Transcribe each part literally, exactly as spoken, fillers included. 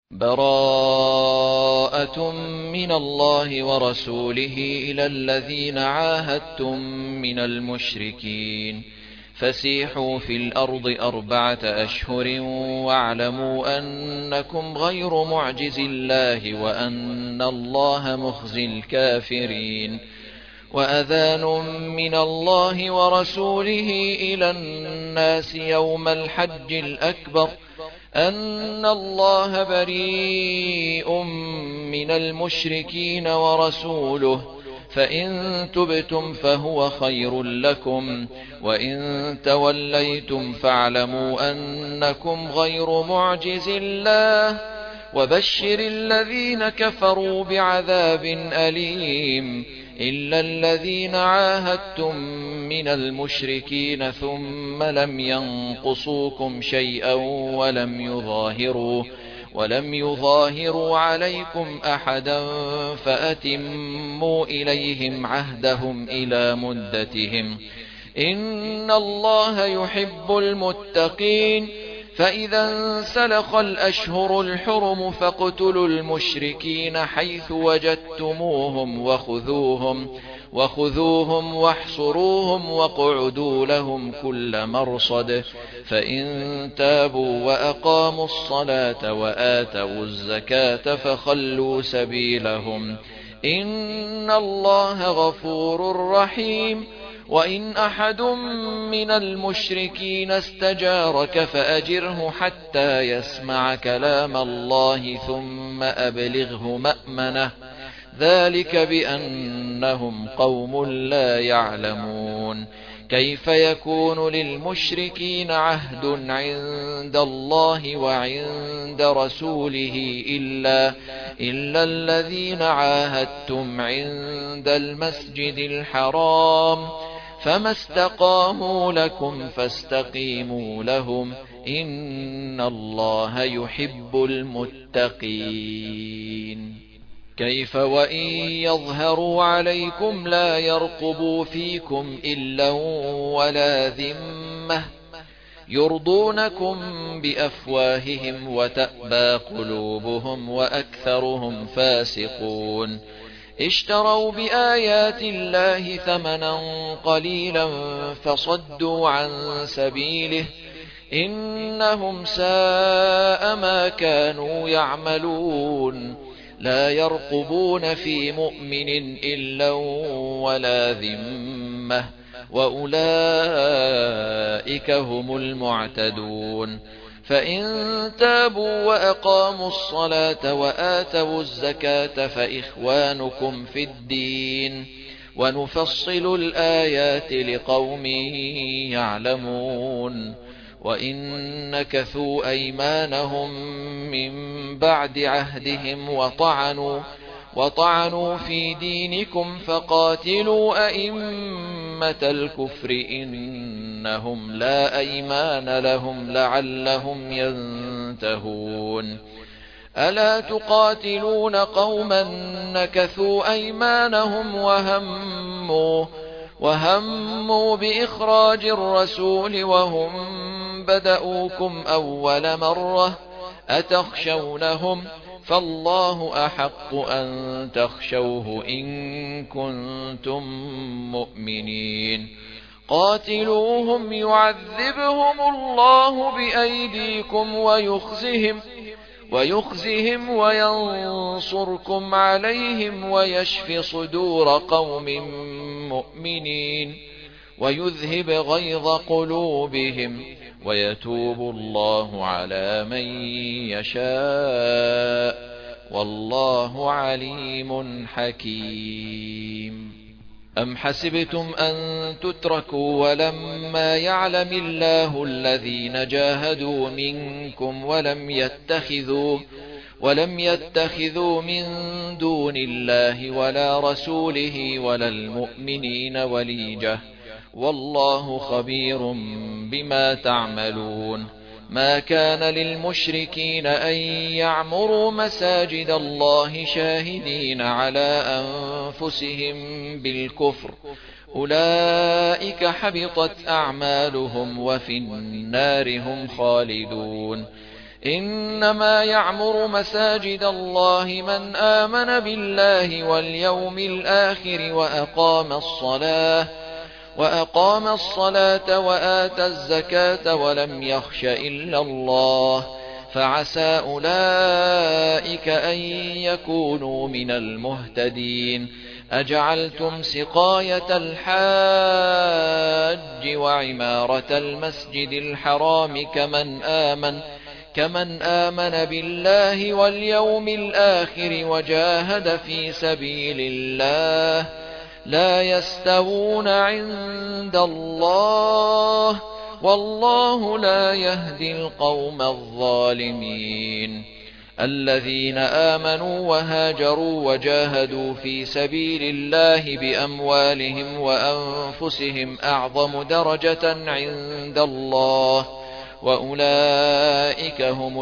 براءة من الله ورسوله إلى الذين عاهدتم من المشركين فسيحوا في الأرض أربعة أشهر واعلموا أنكم غير معجز الله وأن الله مخزي الكافرين وأذان من الله ورسوله إلى الناس يوم الحج الأكبر أن الله بريء من المشركين ورسوله فإن تبتم فهو خير لكم وإن توليتم فاعلموا أنكم غير معجز الله وبشر الذين كفروا بعذاب أليم إلا الذين عاهدتم من المشركين ثم لم ينقصوكم شيئا ولم يظاهروا ولم يظاهروا عليكم أحدا فأتموا إليهم عهدهم إلى مدتهم إن الله يحب المتقين فإذا انسلخ الأشهر الحرم فاقتلوا المشركين حيث وجدتموهم وخذوهم وخذوهم واحصروهم واقعدوا لهم كل مرصد فإن تابوا وأقاموا الصلاة وآتوا الزكاة فخلوا سبيلهم إن الله غفور رحيم وإن أحد من المشركين استجارك فأجره حتى يسمع كلام الله ثم أبلغه مأمنه ذلك بأنهم قوم لا يعلمون كيف يكون للمشركين عهد عند الله وعند رسوله إلا, إلا الذين عاهدتم عند المسجد الحرام فما استقاموا لكم فاستقيموا لهم إن الله يحب المتقين كيف وإن يظهروا عليكم لا يرقبوا فيكم إلا ولا ذمة يرضونكم بأفواههم وتأبى قلوبهم وأكثرهم فاسقون اشتروا بآيات الله ثمنا قليلا فصدوا عن سبيله إنهم ساء ما كانوا يعملون لا يرقبون في مؤمن إلا ولا ذمة وأولئك هم المعتدون فإن تابوا وأقاموا الصلاة وآتوا الزكاة فإخوانكم في الدين ونفصل الآيات لقوم يعلمون وإن نكثوا أيمانهم من بعد عهدهم وطعنوا, وطعنوا في دينكم فقاتلوا أئمة الكفر إنهم لا أيمان لهم لعلهم ينتهون ألا تقاتلون قوما نكثوا أيمانهم وهموا, وهموا بإخراج الرسول وهم بدأوكم أول مرة أتخشونهم فالله أحق أن تخشوه إن كنتم مؤمنين قاتلوهم يعذبهم الله بأيديكم ويخزهم ويخزهم وينصركم عليهم ويشف صدور قوم مؤمنين ويذهب غيظ قلوبهم ويتوب الله على من يشاء والله عليم حكيم أم حسبتم أن تتركوا ولما يعلم الله الذين جاهدوا منكم ولم يتخذوا ولم يتخذوا من دون الله ولا رسوله ولا المؤمنين وليجة والله خبير بما تعملون ما كان للمشركين أن يعمروا مساجد الله شاهدين على أنفسهم بالكفر أولئك حبطت أعمالهم وفي النار هم خالدون إنما يعمر مساجد الله من آمن بالله واليوم الآخر وأقام الصلاة وأقام الصلاة وآتى الزكاة ولم يخش إلا الله فعسى أولئك أن يكونوا من المهتدين. أجعلتم سقاية الحاج وعمارة المسجد الحرام كمن آمن كمن آمن بالله واليوم الآخر وجاهد في سبيل الله لا يستوون عند الله والله لا يهدي القوم الظالمين. الذين آمنوا وهاجروا وجاهدوا في سبيل الله بأموالهم وأنفسهم أعظم درجة عند الله وأولئك هم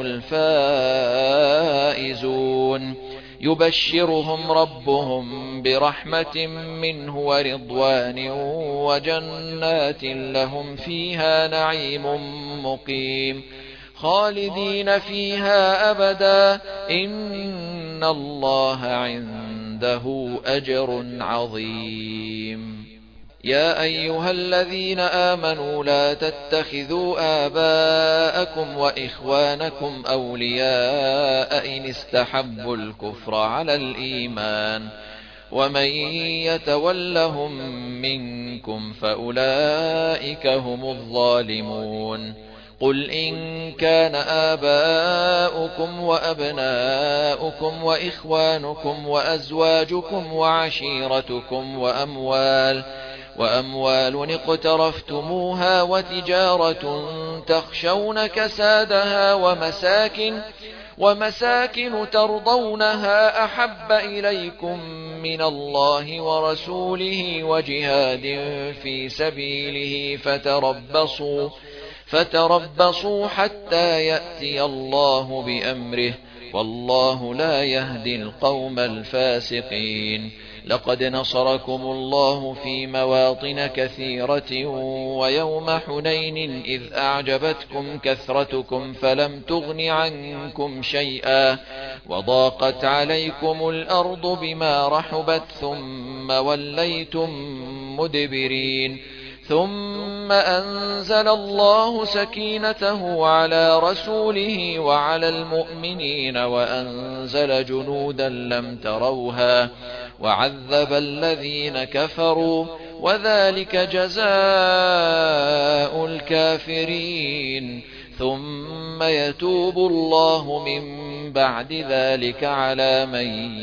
الفائزون. يبشرهم ربهم برحمة منه ورضوان وجنات لهم فيها نعيم مقيم خالدين فيها أبدا إن الله عنده أجر عظيم. يا أيها الذين آمنوا لا تتخذوا آباءكم وإخوانكم أولياء إن استحبوا الكفر على الإيمان ومن يتولهم منكم فأولئك هم الظالمون. قل إن كان آباؤكم وأبناؤكم وإخوانكم وأزواجكم وعشيرتكم وأموال وأموال اقترفتموها وتجارة تخشون كسادها ومساكن ومساكن ترضونها أحب إليكم من الله ورسوله وجهاد في سبيله فتربصوا فتربصوا حتى يأتي الله بأمره والله لا يهدي القوم الفاسقين. لقد نصركم الله في مواطن كثيرة ويوم حنين إذ أعجبتكم كثرتكم فلم تغن عنكم شيئا وضاقت عليكم الأرض بما رحبت ثم وليتم مدبرين. ثم أنزل الله سكينته على رسوله وعلى المؤمنين وأنزل جنودا لم تروها وعذب الذين كفروا وذلك جزاء الكافرين. ثم يتوب الله من بعد ذلك على من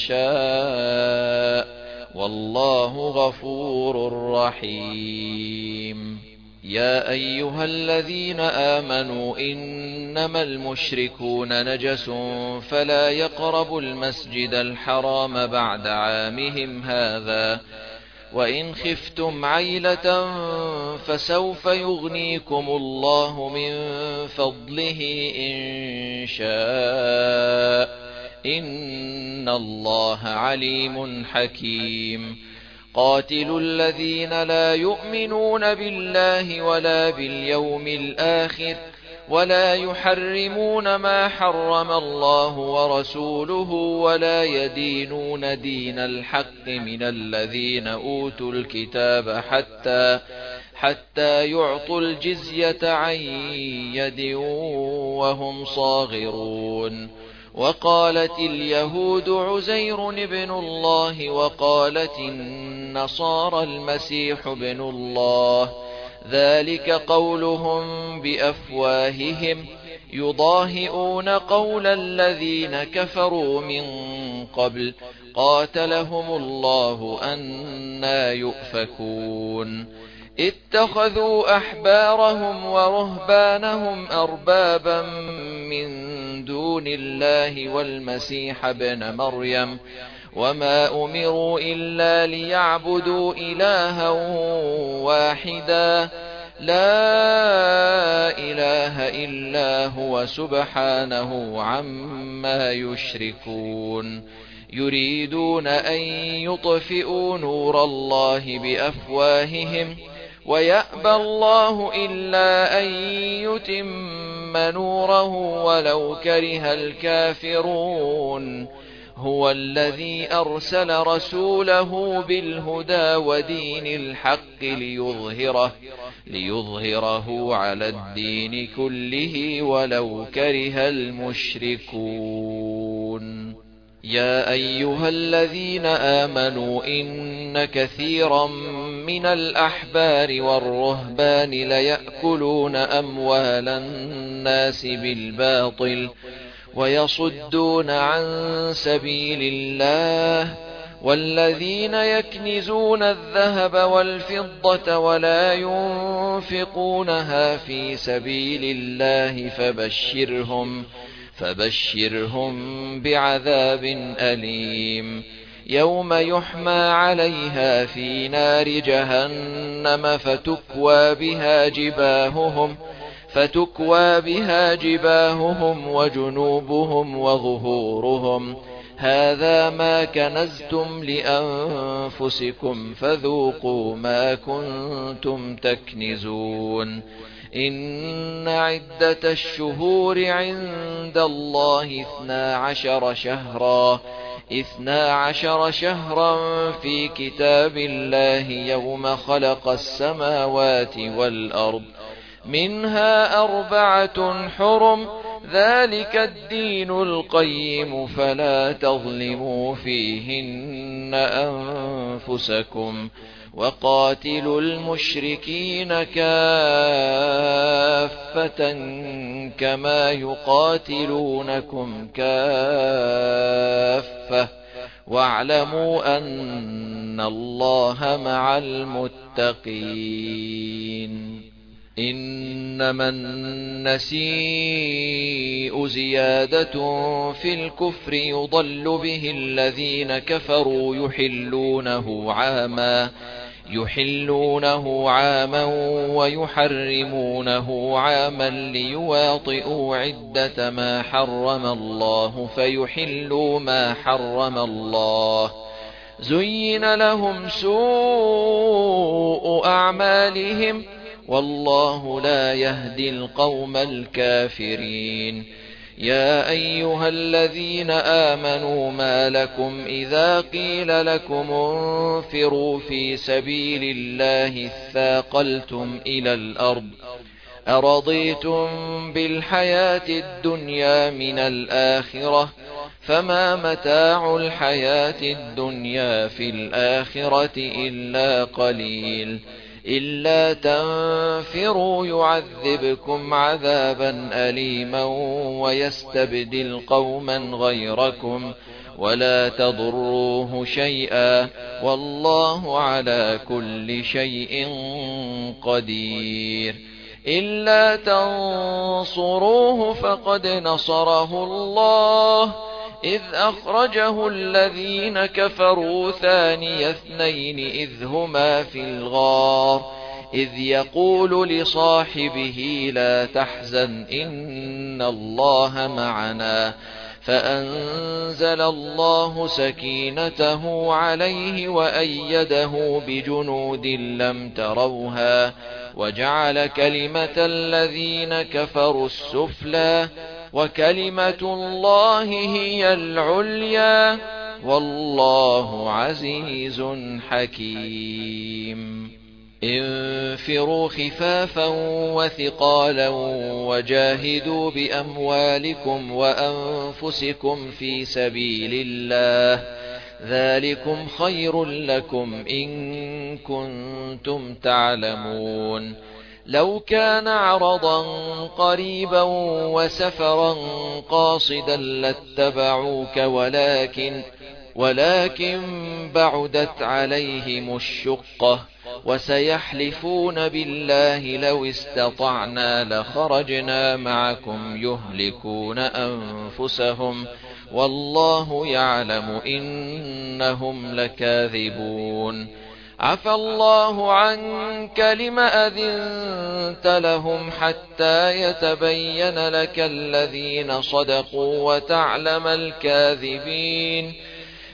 يشاء والله غفور رحيم. يا أيها الذين آمنوا إنما المشركون نجس فلا يقربوا المسجد الحرام بعد عامهم هذا وإن خفتم عيلة فسوف يغنيكم الله من فضله إن شاء إن الله عليم حكيم. قاتلوا الذين لا يؤمنون بالله ولا باليوم الآخر ولا يحرمون ما حرم الله ورسوله ولا يدينون دين الحق من الذين أوتوا الكتاب حتى حتى يعطوا الجزية عن يد وهم صاغرون. وقالت اليهود عزير ابن الله وقالت النصارى المسيح ابن الله ذلك قولهم بأفواههم يضاهئون قول الذين كفروا من قبل قاتلهم الله أنى يؤفكون. اتخذوا أحبارهم ورهبانهم أربابا من دون الله والمسيح ابن مريم وما أمروا إلا ليعبدوا إلها واحدا لا إله إلا هو سبحانه عما يشركون. يريدون أن يطفئوا نور الله بأفواههم ويأبى الله إلا أن يتم نوره ولو كره الكافرون هو الذي أرسل رسوله بالهدى ودين الحق ليظهره, ليظهره على الدين كله ولو كره المشركون. يا أيها الذين آمنوا إن كثيرا من الأحبار والرهبان ليأكلون أموال الناس بالباطل ويصدون عن سبيل الله والذين يكنزون الذهب والفضة ولا ينفقونها في سبيل الله فبشرهم فبشرهم بعذاب أليم يوم يحمى عليها في نار جهنم فتكوى بها جباههم فتكوى بها جباههم وجنوبهم وظهورهم هذا ما كنزتم لأنفسكم فذوقوا ما كنتم تكنزون. إن عدة الشهور عند الله اثنا عشر شهرا اثنا عشر شهرا في كتاب الله يوم خلق السماوات والأرض منها أربعة حرم ذلك الدين القيم فلا تظلموا فيهن أنفسكم وقاتلوا المشركين كافة كما يقاتلونكم كافة واعلموا أن الله مع المتقين. إنما النسيء زيادة في الكفر يضل به الذين كفروا يحلونه عاما يحلونه عاما ويحرمونه عاما ليواطئوا عدة ما حرم الله فيحلوا ما حرم الله زين لهم سوء أعمالهم والله لا يهدي القوم الكافرين. يا أيها الذين آمنوا ما لكم إذا قيل لكم انفروا في سبيل الله اثاقلتم إلى الأرض أرضيتم بالحياة الدنيا من الآخرة فما متاع الحياة الدنيا في الآخرة إلا قليل إلا تنفروا يعذبكم عذابا أليما ويستبدل قوما غيركم ولا تضروه شيئا والله على كل شيء قدير. إلا تنصروه فقد نصره الله إذ أخرجه الذين كفروا ثاني اثنين إذ هما في الغار إذ يقول لصاحبه لا تحزن إن الله معنا فأنزل الله سكينته عليه وأيده بجنود لم تروها وجعل كلمة الذين كفروا السفلى وكلمة الله هي العليا والله عزيز حكيم. انفروا خفافا وثقالا وجاهدوا بأموالكم وأنفسكم في سبيل الله ذلكم خير لكم إن كنتم تعلمون. لو كان عرضا قريبا وسفرا قاصدا لاتبعوك ولكن ولكن بعدت عليهم الشقة وسيحلفون بالله لو استطعنا لخرجنا معكم يهلكون أنفسهم والله يعلم إنهم لكاذبون. عفى الله عنك لم أذنت لهم حتى يتبين لك الذين صدقوا وتعلم الكاذبين.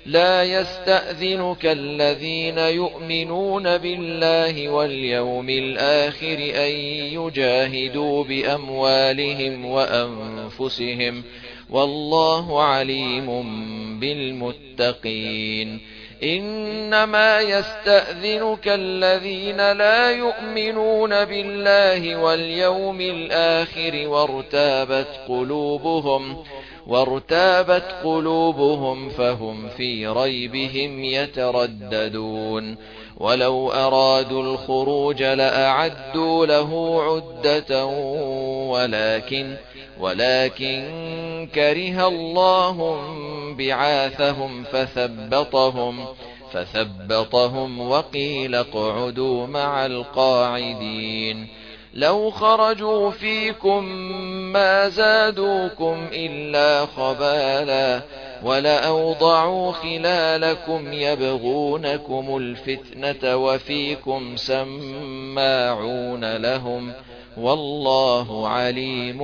لا يستأذنك الذين يؤمنون بالله واليوم الآخر أن يجاهدوا بأموالهم وأنفسهم والله عليم بالمتقين. إنما يستأذنك الذين لا يؤمنون بالله واليوم الآخر وارتابت قلوبهم وارتابت قلوبهم فهم في ريبهم يترددون. ولو أرادوا الخروج لأعدوا له عدة ولكن ولكن كره الله بعاثهم فثبطهم فثبطهم وقيل اقعدوا مع القاعدين. لو خرجوا فيكم ما زادوكم إلا خبالا ولأوضعوا خلالكم يبغونكم الفتنة وفيكم سماعون لهم والله عليم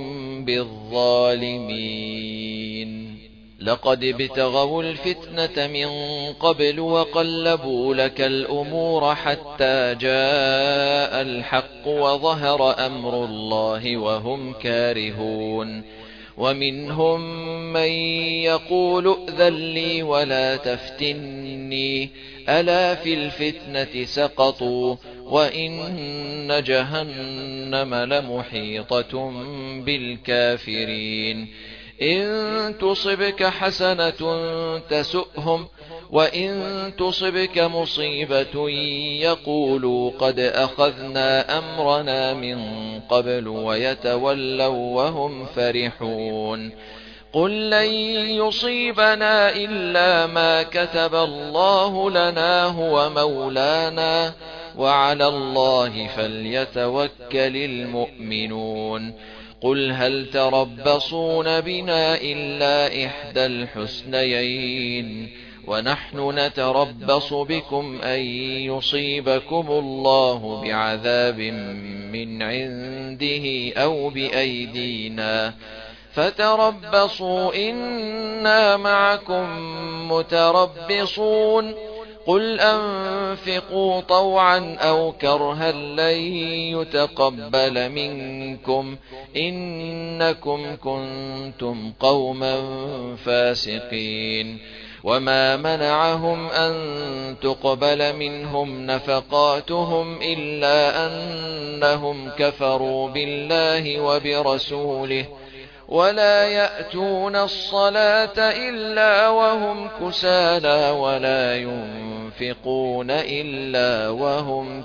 بالظالمين. لقد ابتغوا الفتنة من قبل وقلبوا لك الأمور حتى جاء الحق وظهر أمر الله وهم كارهون. ومنهم من يقول ائذن لي ولا تفتني ألا في الفتنة سقطوا وإن جهنم لمحيطة بالكافرين. إن تصبك حسنة تسؤهم وإن تصبك مصيبة يقولوا قد أخذنا أمرنا من قبل ويتولوا وهم فرحون. قل لن يصيبنا إلا ما كتب الله لنا هو مولانا وعلى الله فليتوكل المؤمنون. قل هل تربصون بنا إلا إحدى الحسنيين ونحن نتربص بكم أن يصيبكم الله بعذاب من عنده أو بأيدينا فتربصوا إنا معكم متربصون. قل أنفقوا طوعا أو كرها لن يتقبل منكم إنكم كنتم قوما فاسقين. وما منعهم أن تقبل منهم نفقاتهم إلا أنهم كفروا بالله وبرسوله ولا يأتون الصلاة إلا وهم كسالى ولا ينفقون إلا وهم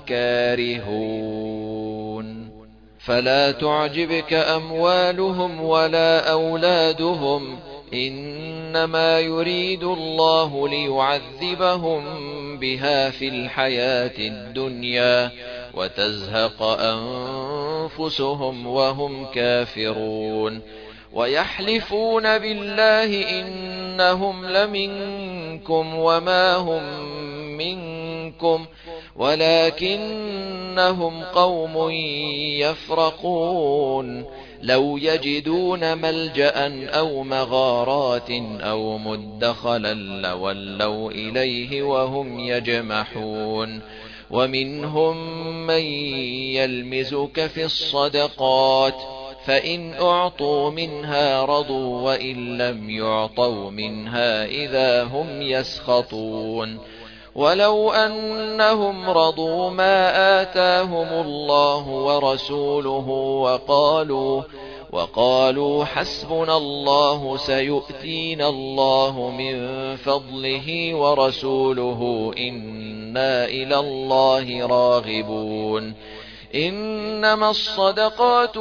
كارهون. فلا تعجبك أموالهم ولا أولادهم إنما يريد الله ليعذبهم بها في الحياة الدنيا وتزهق أنفسهم وهم كافرون. ويحلفون بالله إنهم لمنكم وما هم منكم ولكنهم قوم يفرقون. لو يجدون ملجأ أو مغارات أو مدخلا لولوا إليه وهم يجمحون. ومنهم من يلمزك في الصدقات فإن أعطوا منها رضوا وإن لم يعطوا منها إذا هم يسخطون. ولو أنهم رضوا ما آتاهم الله ورسوله وقالوا وقالوا حسبنا الله سيؤتينا الله من فضله ورسوله إنا إلى الله راغبون. إنما الصدقات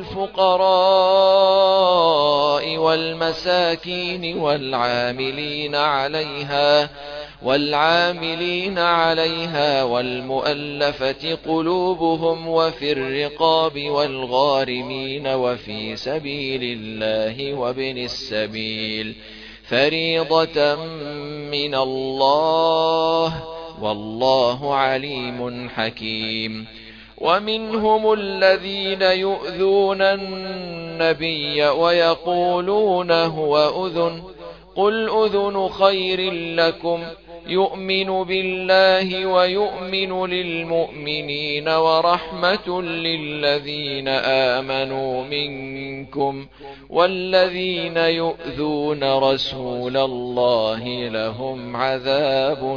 للفقراء والمساكين والعاملين عليها والعاملين عليها والمؤلفة قلوبهم وفي الرقاب والغارمين وفي سبيل الله وابن السبيل فريضة من الله والله عليم حكيم. ومنهم الذين يؤذون النبي ويقولون هو أذن قل أذن خير لكم يؤمن بالله ويؤمن للمؤمنين ورحمة للذين آمنوا منكم والذين يؤذون رسول الله لهم عذاب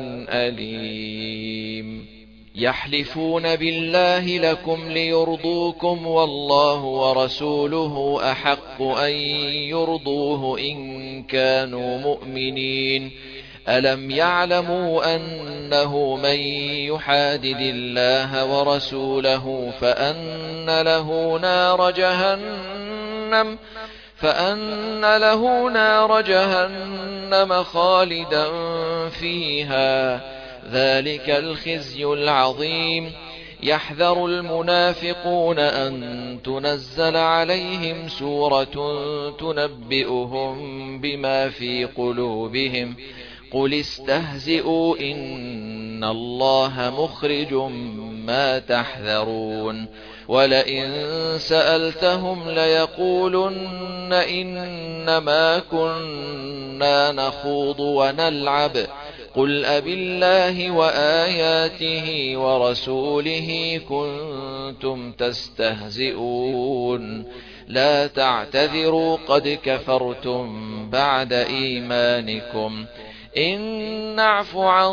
أليم. يحلفون بالله لكم ليرضوكم والله ورسوله أحق أن يرضوه إن كانوا مؤمنين. ألم يعلموا أنه من يحادد الله ورسوله فأن له نار جهنم فأن له نار جهنم خالدا فيها ذلك الخزي العظيم. يحذر المنافقون أن تنزل عليهم سورة تنبئهم بما في قلوبهم قل استهزئوا إن الله مخرج ما تحذرون. ولئن سألتهم ليقولن إنما كنا نخوض ونلعب قل أبالله وآياته ورسوله كنتم تستهزئون لا تعتذروا قد كفرتم بعد إيمانكم إن نعف عن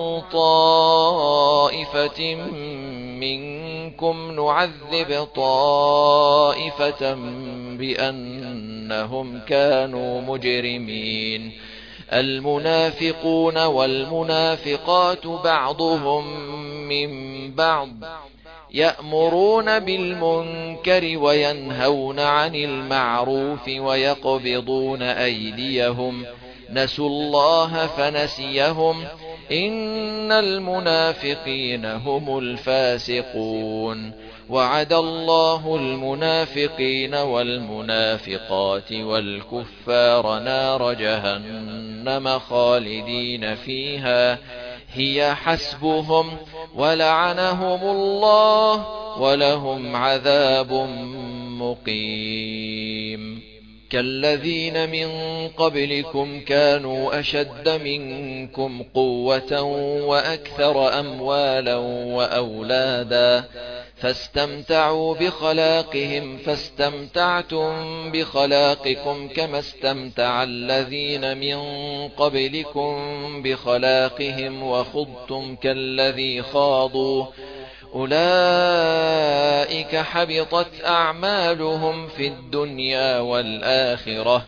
طائفة منكم نعذب طائفة بأنهم كانوا مجرمين. المنافقون والمنافقات بعضهم من بعض يأمرون بالمنكر وينهون عن المعروف ويقبضون أيديهم نسوا الله فنسيهم إن المنافقين هم الفاسقون. وعد الله المنافقين والمنافقات والكفار نار جهنم خالدين فيها هي حسبهم ولعنهم الله ولهم عذاب مقيم. كالذين من قبلكم كانوا أشد منكم قوة وأكثر أموالا وأولادا فاستمتعوا بخلاقهم فاستمتعتم بخلاقكم كما استمتع الذين من قبلكم بخلاقهم وخضتم كالذي خاضوا أولئك حبطت أعمالهم في الدنيا والآخرة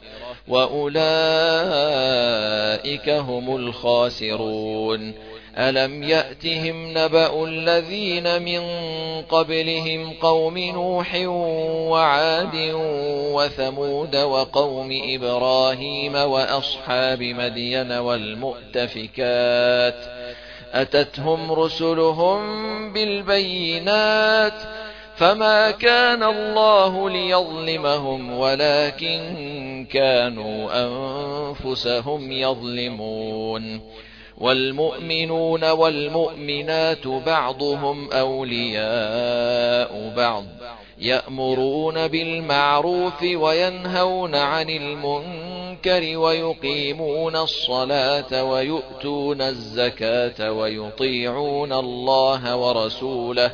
وأولئك هم الخاسرون. ألم يأتهم نبأ الذين من قبلهم قوم نوح وعاد وثمود وقوم إبراهيم وأصحاب مدين والمؤتفكات أتتهم رسلهم بالبينات فما كان الله ليظلمهم ولكن كانوا أنفسهم يظلمون. والمؤمنون والمؤمنات بعضهم أولياء بعض يأمرون بالمعروف وينهون عن المنكر ويقيمون الصلاة ويؤتون الزكاة ويطيعون الله ورسوله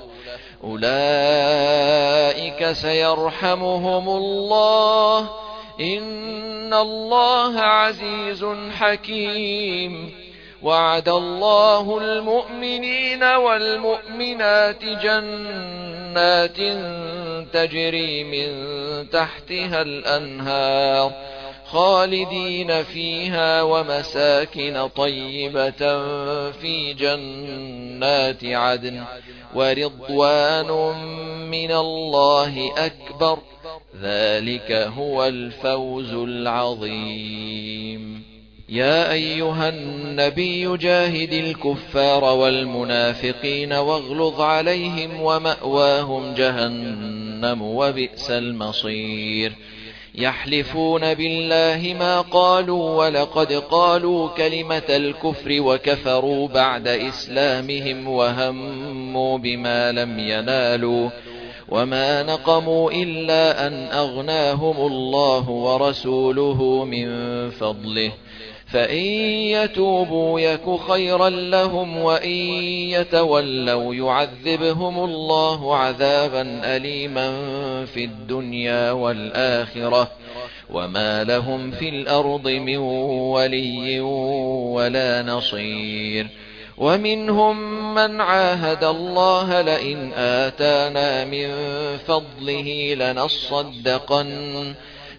أولئك سيرحمهم الله إن الله عزيز حكيم. وعد الله المؤمنين والمؤمنات جنات تجري من تحتها الأنهار خالدين فيها ومساكن طيبة في جنات عدن ورضوان من الله أكبر ذلك هو الفوز العظيم. يا أيها النبي جاهد الكفار والمنافقين واغلظ عليهم ومأواهم جهنم وبئس المصير. يحلفون بالله ما قالوا ولقد قالوا كلمة الكفر وكفروا بعد إسلامهم وهموا بما لم ينالوا وما نقموا إلا أن أغناهم الله ورسوله من فضله فإن يتوبوا يك خيرا لهم وإن يتولوا يعذبهم الله عذابا أليما في الدنيا والآخرة وما لهم في الأرض من ولي ولا نصير. ومنهم من عاهد الله لئن آتانا من فضله لنصدقن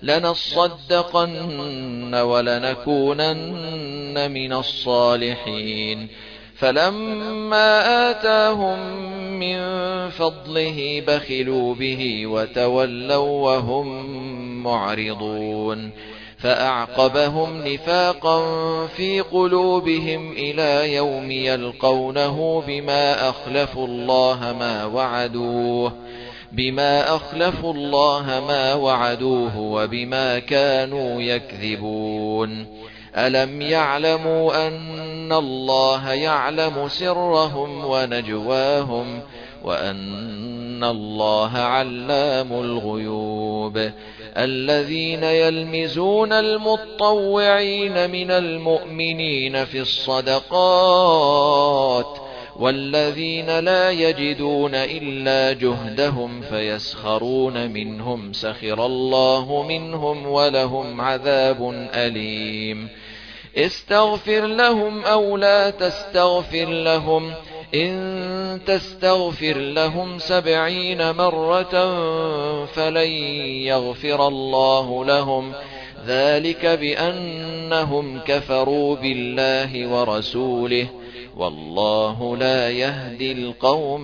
لنصدقن ولنكونن من الصالحين فلما آتاهم من فضله بخلوا به وتولوا وهم معرضون فأعقبهم نفاقا في قلوبهم إلى يوم يلقونه بما أخلفوا الله ما وعدوه بما أخلفوا الله ما وعدوه وبما كانوا يكذبون. ألم يعلموا أن الله يعلم سرهم ونجواهم وأن الله علام الغيوب. الذين يلمزون المطوعين من المؤمنين في الصدقات والذين لا يجدون إلا جهدهم فيسخرون منهم سخر الله منهم ولهم عذاب أليم. استغفر لهم أو لا تستغفر لهم إن تستغفر لهم سبعين مرة فلن يغفر الله لهم ذلك بأنهم كفروا بالله ورسوله والله لا يهدي القوم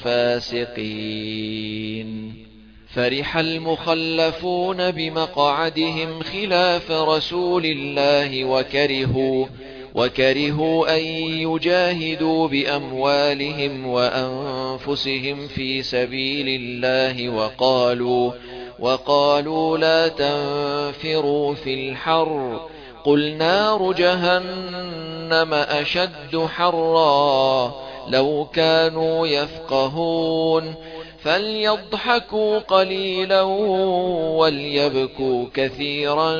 الفاسقين. فرح المخلفون بمقعدهم خلاف رسول الله وكرهوا وكرهوا أن يجاهدوا بأموالهم وأنفسهم في سبيل الله وقالوا وقالوا لا تنفروا في الحر قل نار جهنم أشد حرا لو كانوا يفقهون فليضحكوا قليلا وليبكوا كثيرا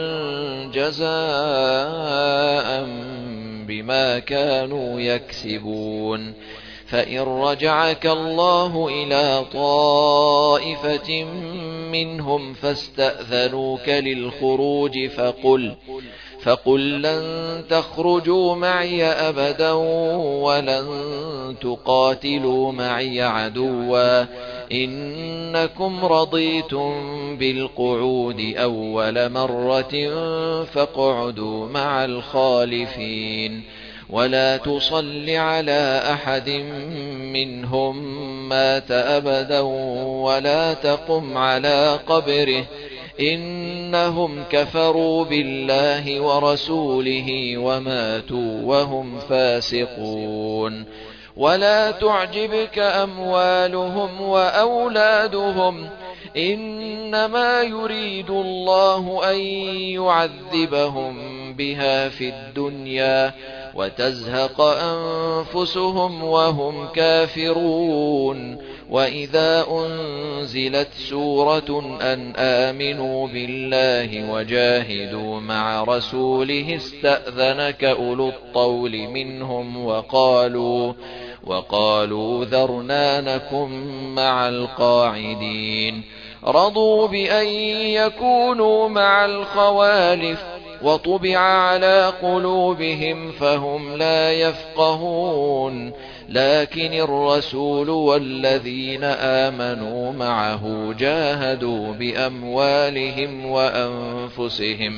جزاء بما كانوا يكسبون. فإن رجعك الله إلى طائفة منهم فاستأذنوك للخروج فقل فقل لن تخرجوا معي أبدا ولن تقاتلوا معي عدوا إنكم رضيتم بالقعود أول مرة فاقعدوا مع الخالفين ولا تصل على أحد منهم مات أبدا ولا تقم على قبره إنهم كفروا بالله ورسوله وماتوا وهم فاسقون. ولا تعجبك أموالهم وأولادهم إنما يريد الله أن يعذبهم بها في الدنيا وتزهق أنفسهم وهم كافرون. وإذا أنزلت سورة أن آمنوا بالله وجاهدوا مع رسوله استأذنك أولو الطول منهم وقالوا وقالوا ذرنا نكن مع القاعدين رضوا بأن يكونوا مع الخوالف وطبع على قلوبهم فهم لا يفقهون. لكن الرسول والذين آمنوا معه جاهدوا بأموالهم وأنفسهم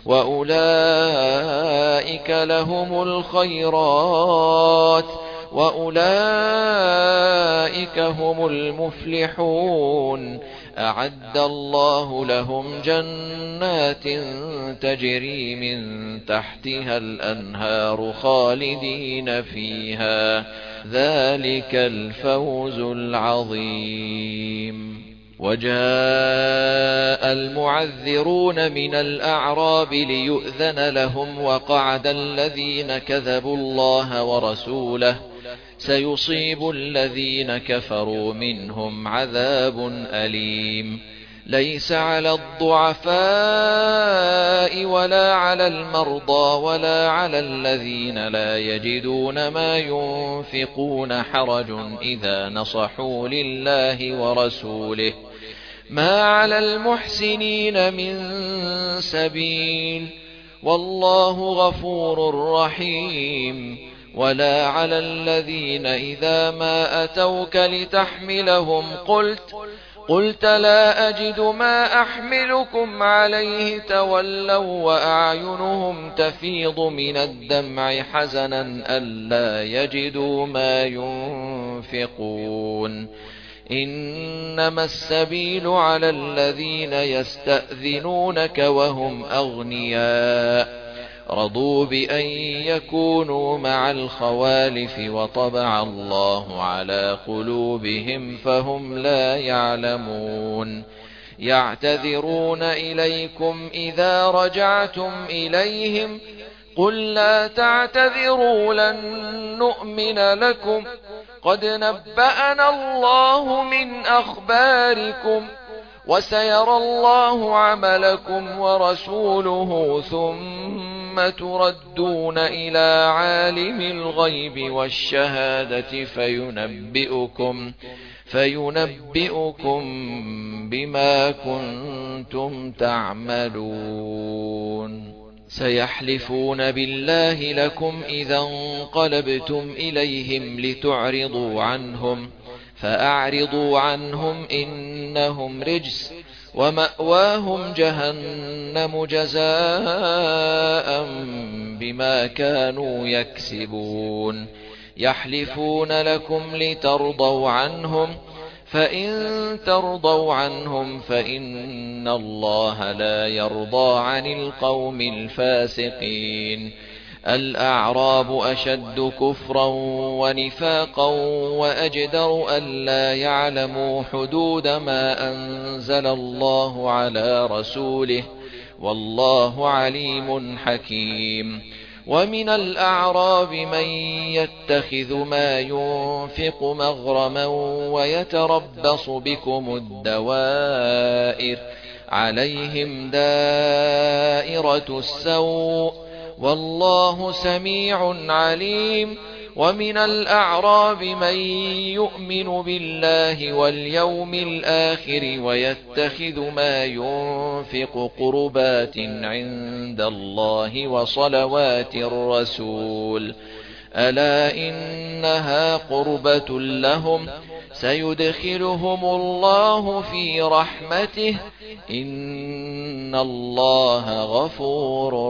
وأولئك لهم الخيرات وأولئك هم المفلحون. أعد الله لهم جنات تجري من تحتها الأنهار خالدين فيها ذلك الفوز العظيم. وجاء المعذرون من الأعراب ليؤذن لهم وقعد الذين كذبوا الله ورسوله سيصيب الذين كفروا منهم عذاب أليم. ليس على الضعفاء ولا على المرضى ولا على الذين لا يجدون ما ينفقون حرج إذا نصحوا لله ورسوله، ما على المحسنين من سبيل، والله غفور رحيم. ولا على الذين إذا ما أتوك لتحملهم قلت قلت لا أجد ما أحملكم عليه تولوا وأعينهم تفيض من الدمع حزنا ألا يجدوا ما ينفقون. إنما السبيل على الذين يستأذنونك وهم أغنياء رضوا بأن يكونوا مع الخوالف وطبع الله على قلوبهم فهم لا يعلمون. يعتذرون إليكم إذا رجعتم إليهم قل لا تعتذروا لن نؤمن لكم قد نبأنا الله من أخباركم وسيرى الله عملكم ورسوله ثم تردون إلى عالم الغيب والشهادة فينبئكم فينبئكم بما كنتم تعملون. سيحلفون بالله لكم إذا انقلبتم إليهم لتعرضوا عنهم فأعرضوا عنهم إنهم رجس ومأواهم جهنم جزاء بما كانوا يكسبون. يحلفون لكم لترضوا عنهم فإن ترضوا عنهم فإن الله لا يرضى عن القوم الفاسقين. الأعراب أشد كفرا ونفاقا وأجدر ألا يعلموا حدود ما أنزل الله على رسوله والله عليم حكيم. ومن الأعراب من يتخذ ما ينفق مغرما ويتربص بكم الدوائر عليهم دائرة السوء والله سميع عليم. ومن الأعراب من يؤمن بالله واليوم الآخر ويتخذ ما ينفق قربات عند الله وصلوات الرسول ألا إنها قربة لهم سيدخلهم الله في رحمته إن الله غفور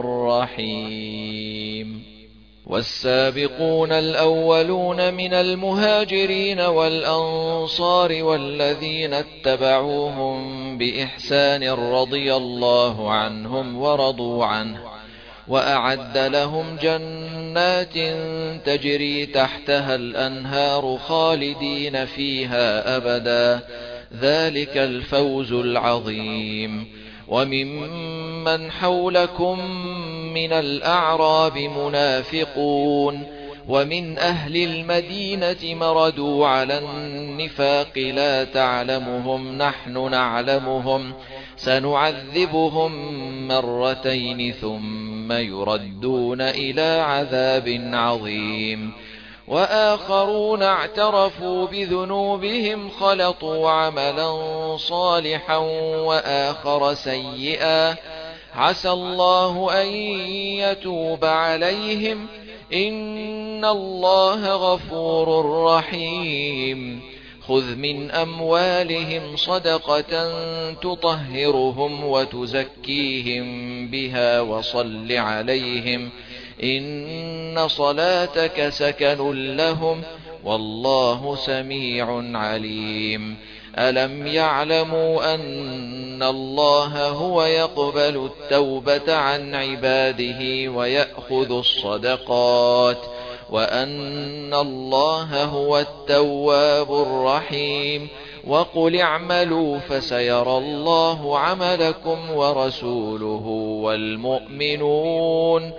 رحيم. والسابقون الأولون من المهاجرين والأنصار والذين اتبعوهم بإحسان رضي الله عنهم ورضوا عنه وأعد لهم جنات تجري تحتها الأنهار خالدين فيها أبدا ذلك الفوز العظيم. وممن حولكم من الأعراب منافقون ومن أهل المدينة مردوا على النفاق لا تعلمهم نحن نعلمهم سنعذبهم مرتين ثم يردون إلى عذاب عظيم. وآخرون اعترفوا بذنوبهم خلطوا عملا صالحا وآخر سيئا عسى الله أن يتوب عليهم إن الله غفور رحيم. خذ من أموالهم صدقة تطهرهم وتزكيهم بها وصل عليهم إن صلاتك سكن لهم والله سميع عليم. ألم يعلموا أن الله هو يقبل التوبة عن عباده ويأخذ الصدقات وأن الله هو التواب الرحيم. وقل اعملوا فسيرى الله عملكم ورسوله والمؤمنون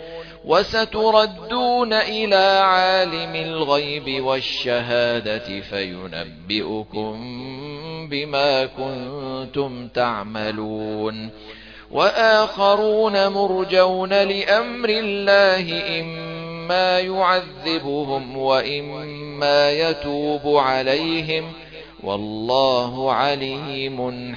وستردون إلى عالم الغيب والشهادة فينبئكم بما كنتم تعملون وآخرون مرجون لأمر الله إما يعذبهم وإما يتوب عليهم والله عليم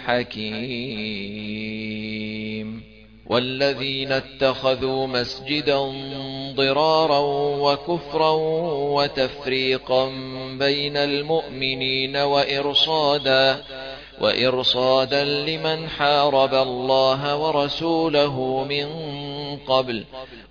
حكيم والذين اتخذوا مسجدا ضرارا وكفرا وتفريقا بين المؤمنين وإرصادا وإرصادا لمن حارب الله ورسوله من قبل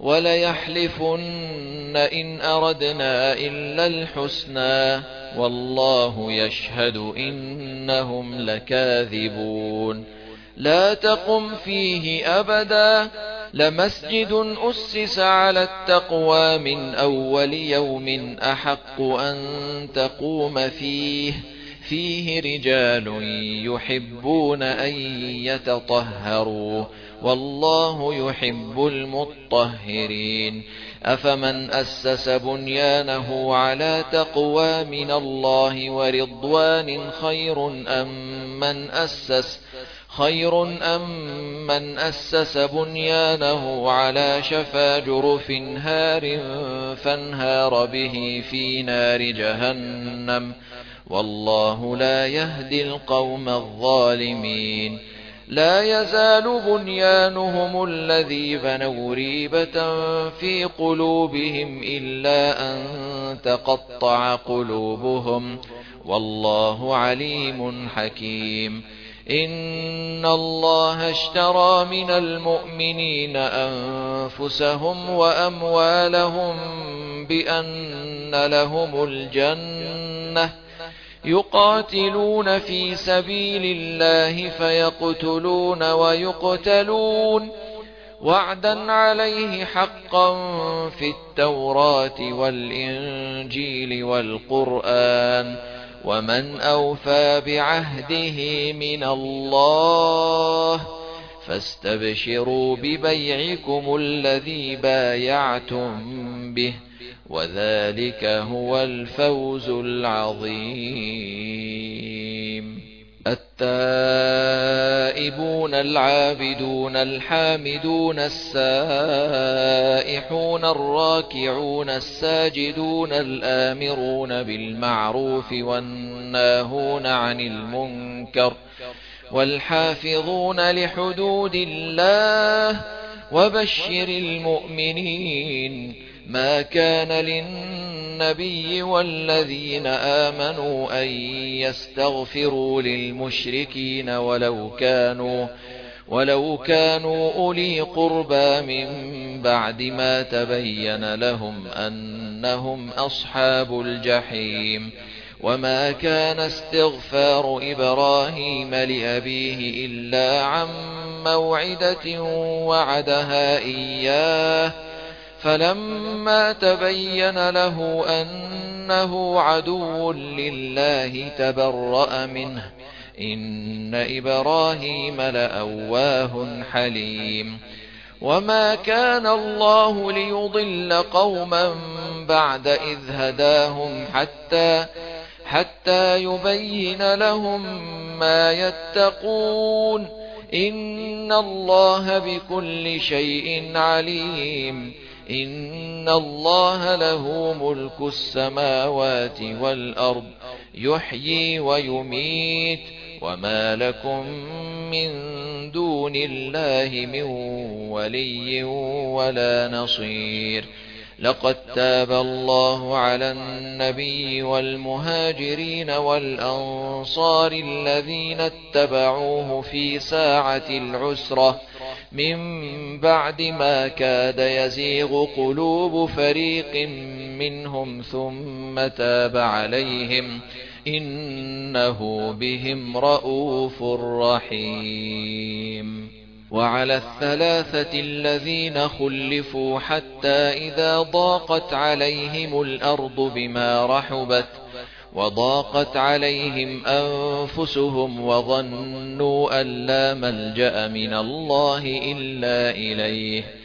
وليحلفن إن أردنا إلا الحسنى والله يشهد إنهم لكاذبون لا تقم فيه أبدا لمسجد أسس على التقوى من أول يوم أحق أن تقوم فيه فيه رجال يحبون أن يتطهروا والله يحب المطهرين أفمن أسس بنيانه على تقوى من الله ورضوان خير أم من أسس خير أم من أسس بنيانه على شفا جرف هار فانهار به في نار جهنم والله لا يهدي القوم الظالمين لا يزال بنيانهم الذي بنوا ريبة في قلوبهم إلا أن تقطع قلوبهم والله عليم حكيم إن الله اشترى من المؤمنين أنفسهم وأموالهم بأن لهم الجنة يقاتلون في سبيل الله فيقتلون ويقتلون وعدا عليه حقا في التوراة والإنجيل والقرآن ومن أوفى بعهده من الله فاستبشروا ببيعكم الذي بايعتم به وذلك هو الفوز العظيم التائبون العابدون الحامدون السائحون الراكعون الساجدون الآمرون بالمعروف والناهون عن المنكر والحافظون لحدود الله وبشر المؤمنين ما كان للنبي والذين آمنوا أن يستغفروا للمشركين ولو كانوا ولو كانوا أولي قربى من بعد ما تبين لهم أنهم أصحاب الجحيم وما كان استغفار إبراهيم لأبيه إلا عن موعدة وعدها إياه فلما تبين له أنه عدو لله تبرأ منه إن إبراهيم لأواه حليم وما كان الله ليضل قوما بعد إذ هداهم حتى حتى يبين لهم ما يتقون إن الله بكل شيء عليم إن الله له ملك السماوات والأرض يحيي ويميت وما لكم من دون الله من ولي ولا نصير لقد تاب الله على النبي والمهاجرين والأنصار الذين اتبعوه في ساعة العسرة من بعد ما كاد يزيغ قلوب فريق منهم ثم تاب عليهم إنه بهم رءوف رحيم وعلى الثلاثة الذين خلفوا حتى إذا ضاقت عليهم الأرض بما رحبت وضاقت عليهم أنفسهم وظنوا أن لا ملجأ من الله إلا إليه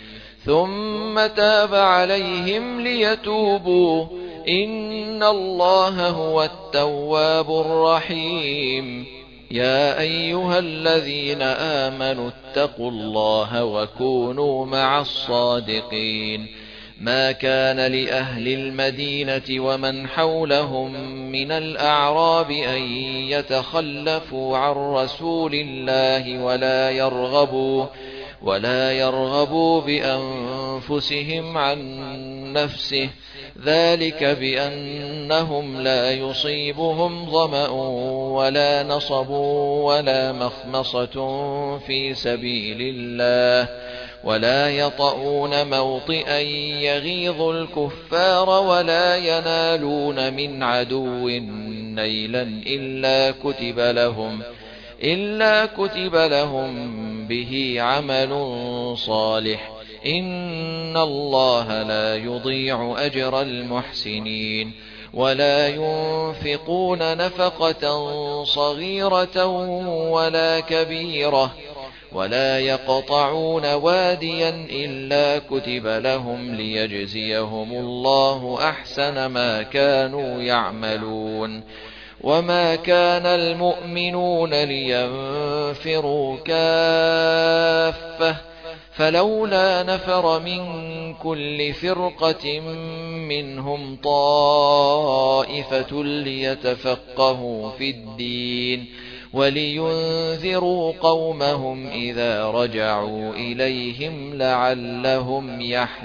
ثم تاب عليهم ليتوبوا إن الله هو التواب الرحيم يا أيها الذين آمنوا اتقوا الله وكونوا مع الصادقين ما كان لأهل المدينة ومن حولهم من الأعراب أن يتخلفوا عن رسول الله ولا يرغبوا ولا يرغبوا بأنفسهم عن نفسه ذلك بأنهم لا يصيبهم ظمأ ولا نصب ولا مخمصة في سبيل الله ولا يطؤون موطئا يغيظ الكفار ولا ينالون من عدو نيلا إلا كتب لهم إلا كتب لهم به عمل صالح إن الله لا يضيع أجر المحسنين ولا ينفقون نفقة صغيرة ولا كبيرة ولا يقطعون واديا إلا كتب لهم ليجزيهم الله أحسن ما كانوا يعملون وما كان المؤمنون لينفروا كافة فلولا نفر من كل فرقة منهم طائفة ليتفقهوا في الدين ولينذروا قومهم إذا رجعوا إليهم لعلهم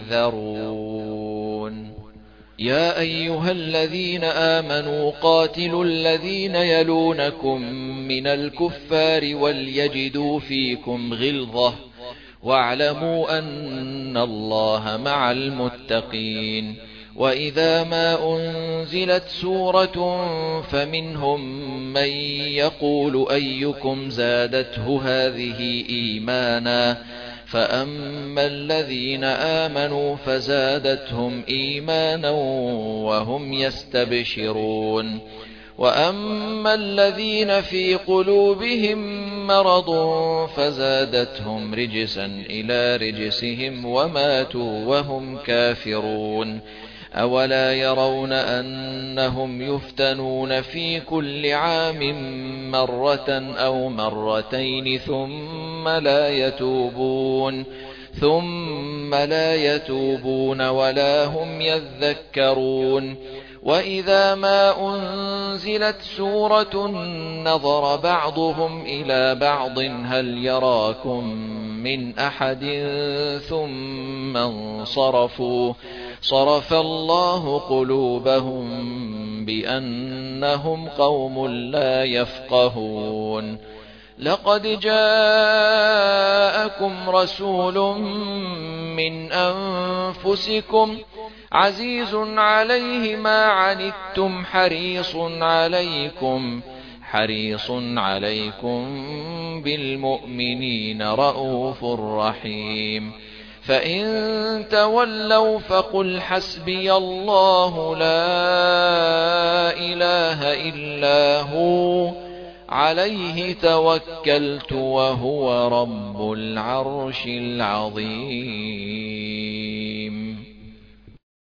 يحذرون يا أيها الذين آمنوا قاتلوا الذين يلونكم من الكفار وليجدوا فيكم غلظة واعلموا أن الله مع المتقين وإذا ما أنزلت سورة فمنهم من يقول أيكم زادته هذه إيمانا فأما الذين آمنوا فزادتهم إيمانا وهم يستبشرون وأما الذين في قلوبهم مرض فزادتهم رجسا إلى رجسهم وماتوا وهم كافرون أولا يرون أنهم يفتنون في كل عام مرة أو مرتين ثم لا يتوبون ثم لا يتوبون ولا هم يذكرون وإذا ما أنزلت سورة نظر بعضهم إلى بعض هل يراكم من أحد ثم انصرفوا صرف الله قلوبهم بأنهم قوم لا يفقهون لقد جاءكم رسول من أنفسكم عزيز عليه ما عنتم حريص عليكم حريص عليكم بالمؤمنين رءوف رحيم فإن تولوا فقل حسبي الله لا إله إلا هو عليه توكلت وهو رب العرش العظيم.